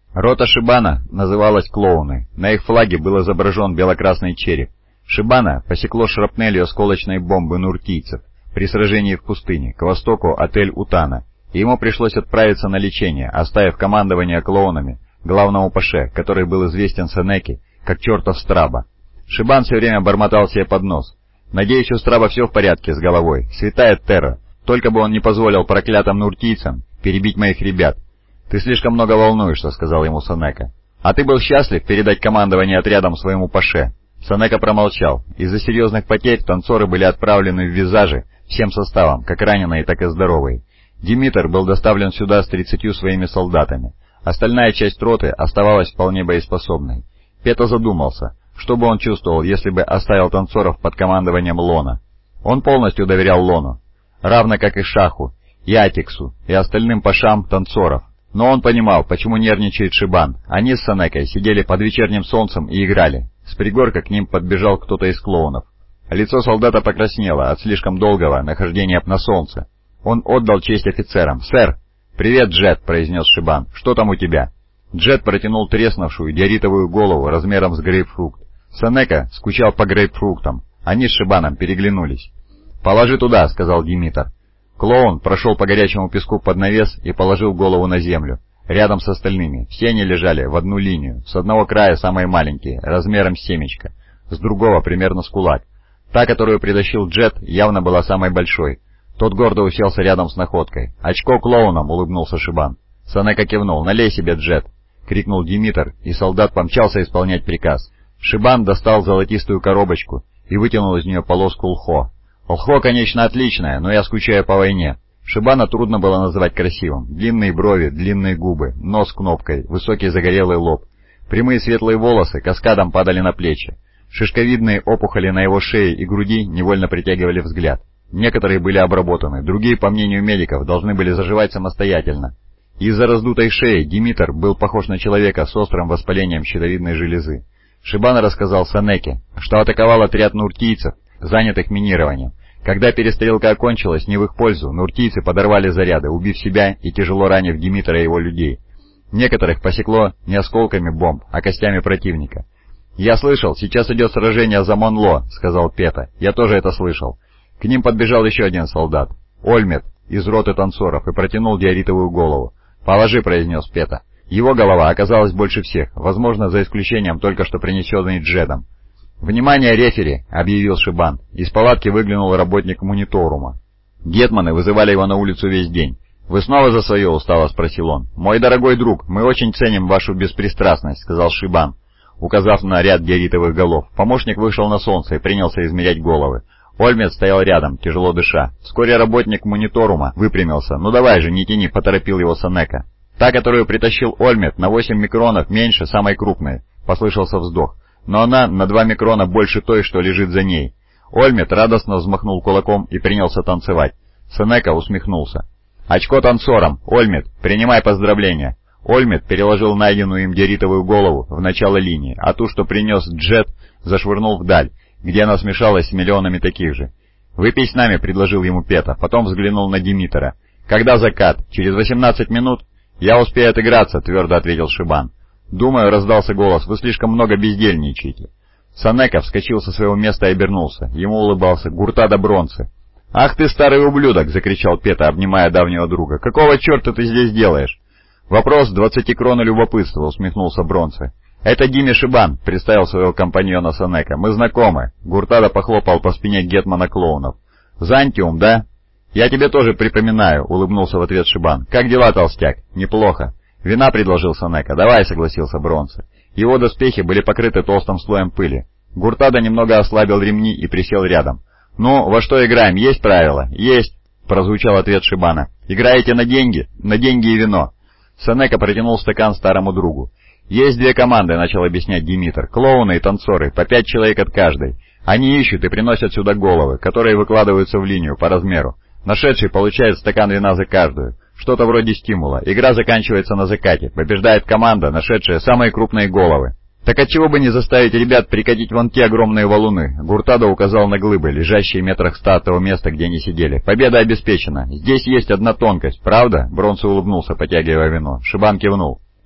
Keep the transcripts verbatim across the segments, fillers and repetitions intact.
Рота Шибана называлась «Клоуны». На их флаге был изображен бело-красный череп. Шибана посекло шрапнелью осколочной бомбы нуртийцев при сражении в пустыне, к востоку от Эль-Утана, и ему пришлось отправиться на лечение, оставив командование клоунами главному паше, который был известен Сенеке как чертов Страба. Шибан все время бормотал себе под нос: «Надеюсь, у Страба все в порядке с головой. Святая Терра, только бы он не позволил проклятым нуртийцам перебить моих ребят». «Ты слишком много волнуешься», — сказал ему Сенека. «А ты был счастлив передать командование отрядом своему паше?» Сенека промолчал. Из-за серьезных потерь танцоры были отправлены в визажи всем составом, как раненые, так и здоровые. Димитр был доставлен сюда с тридцатью своими солдатами. Остальная часть роты оставалась вполне боеспособной. Пета задумался, что бы он чувствовал, если бы оставил танцоров под командованием Лона. Он полностью доверял Лону, равно как и Шаху, и Атиксу, и остальным пашам танцоров. Но он понимал, почему нервничает Шибан. Они с Сенекой сидели под вечерним солнцем и играли. С пригорка к ним подбежал кто-то из клоунов. Лицо солдата покраснело от слишком долгого нахождения на солнце. Он отдал честь офицерам. «Сэр!» «Привет, Джет!» — произнес Шибан. «Что там у тебя?» Джет протянул треснувшую диоритовую голову размером с грейпфрукт. Сенека скучал по грейпфруктам. Они с Шибаном переглянулись. «Положи туда», — сказал Димитр. Клоун прошел по горячему песку под навес и положил голову на землю, рядом с остальными. Все они лежали в одну линию, с одного края самые маленькие, размером с семечко, с другого примерно с кулак. Та, которую притащил Джет, явно была самой большой. Тот гордо уселся рядом с находкой. «Очко клоуном!» — улыбнулся Шибан. Сенека кивнул. «Налей себе, Джет!» — крикнул Димитр, и солдат помчался исполнять приказ. Шибан достал золотистую коробочку и вытянул из нее полоску лхо. «Лхо, конечно, отличное, но я скучаю по войне». Шибана трудно было назвать красивым. Длинные брови, длинные губы, нос кнопкой, высокий загорелый лоб. Прямые светлые волосы каскадом падали на плечи. Шишковидные опухоли на его шее и груди невольно притягивали взгляд. Некоторые были обработаны, другие, по мнению медиков, должны были заживать самостоятельно. Из-за раздутой шеи Димитр был похож на человека с острым воспалением щитовидной железы. Шибан рассказал Сенеке, что атаковал отряд нуртийцев, занятых минированием. Когда перестрелка окончилась не в их пользу, нуртийцы подорвали заряды, убив себя и тяжело ранив Димитра и его людей. Некоторых посекло не осколками бомб, а костями противника. «Я слышал, сейчас идет сражение за Монло», — сказал Пета. «Я тоже это слышал». К ним подбежал еще один солдат, Ольмет, из роты танцоров, и протянул диоритовую голову. «Положи», — произнес Пета. Его голова оказалась больше всех, возможно, за исключением только что принесенной Джедом. «Внимание, рефери!» — объявил Шибан. Из палатки выглянул работник мониторума. Гетманы вызывали его на улицу весь день. «Вы снова за свое?» — устало спросил он. «Мой дорогой друг, мы очень ценим вашу беспристрастность», — сказал Шибан, указав на ряд диоритовых голов. Помощник вышел на солнце и принялся измерять головы. Ольмет стоял рядом, тяжело дыша. Вскоре работник мониторума выпрямился. «Ну давай же, не тяни», — поторопил его Сенека. «Та, которую притащил Ольмет, на восемь микронов меньше самой крупной», — послышался вздох. «Но она на два микрона больше той, что лежит за ней». Ольмет радостно взмахнул кулаком и принялся танцевать. Сенека усмехнулся. «Очко танцорам! Ольмет, принимай поздравления!» Ольмет переложил найденную им диоритовую голову в начало линии, а ту, что принес Джет, зашвырнул вдаль, где она смешалась с миллионами таких же. «Выпей с нами», — предложил ему Пета, потом взглянул на Димитра. «Когда закат? Через восемнадцать минут?» «Я успею отыграться», — твердо ответил Шибан. «Думаю», — раздался голос, — «вы слишком много бездельничаете». Сенека вскочил со своего места и обернулся. Ему улыбался Гуртадо Бронце. «Ах ты, старый ублюдок!» — закричал Пета, обнимая давнего друга. «Какого черта ты здесь делаешь?» «Вопрос двадцати крон любопытства», — усмехнулся Бронце. «Это Диме Шибан», — представил своего компаньона Сенека. «Мы знакомы». Гуртадо похлопал по спине гетмана клоунов. «Зантиум, да?» «Я тебе тоже припоминаю», — улыбнулся в ответ Шибан. «Как дела, толстяк?» «Неплохо». «Вина», — предложил Сенека. «Давай», — согласился Бронце. Его доспехи были покрыты толстым слоем пыли. Гуртадо немного ослабил ремни и присел рядом. «Ну, во что играем? Есть правила?» «Есть», — прозвучал ответ Шибана. «Играете на деньги?» «На деньги и вино». Сенека протянул стакан старому другу. «Есть две команды», — начал объяснять Димитр. «Клоуны и танцоры, по пять человек от каждой. Они ищут и приносят сюда головы, которые выкладываются в линию по размеру. Нашедший получает стакан вина за каждую. Что-то вроде стимула. Игра заканчивается на закате. Побеждает команда, нашедшая самые крупные головы». «Так отчего бы не заставить ребят прикатить вон те огромные валуны?» Гуртадо указал на глыбы, лежащие метрах ста от того места, где они сидели. «Победа обеспечена. Здесь есть одна тонкость, правда?» Бронце улыбнулся, потягивая вино. Шибан кивнул.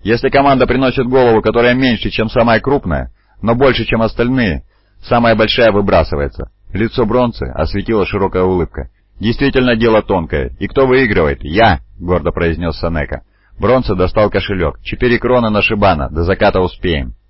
Если команда приносит голову, которая меньше, чем самая крупная, но больше, чем остальные, самая большая выбрасывается». Лицо Бронцы осветила широкая улыбка. «Действительно дело тонкое. И кто выигрывает?» «Я», — гордо произнес Сенека. Бронца достал кошелек. «Четыре кроны на Шибана. До заката успеем».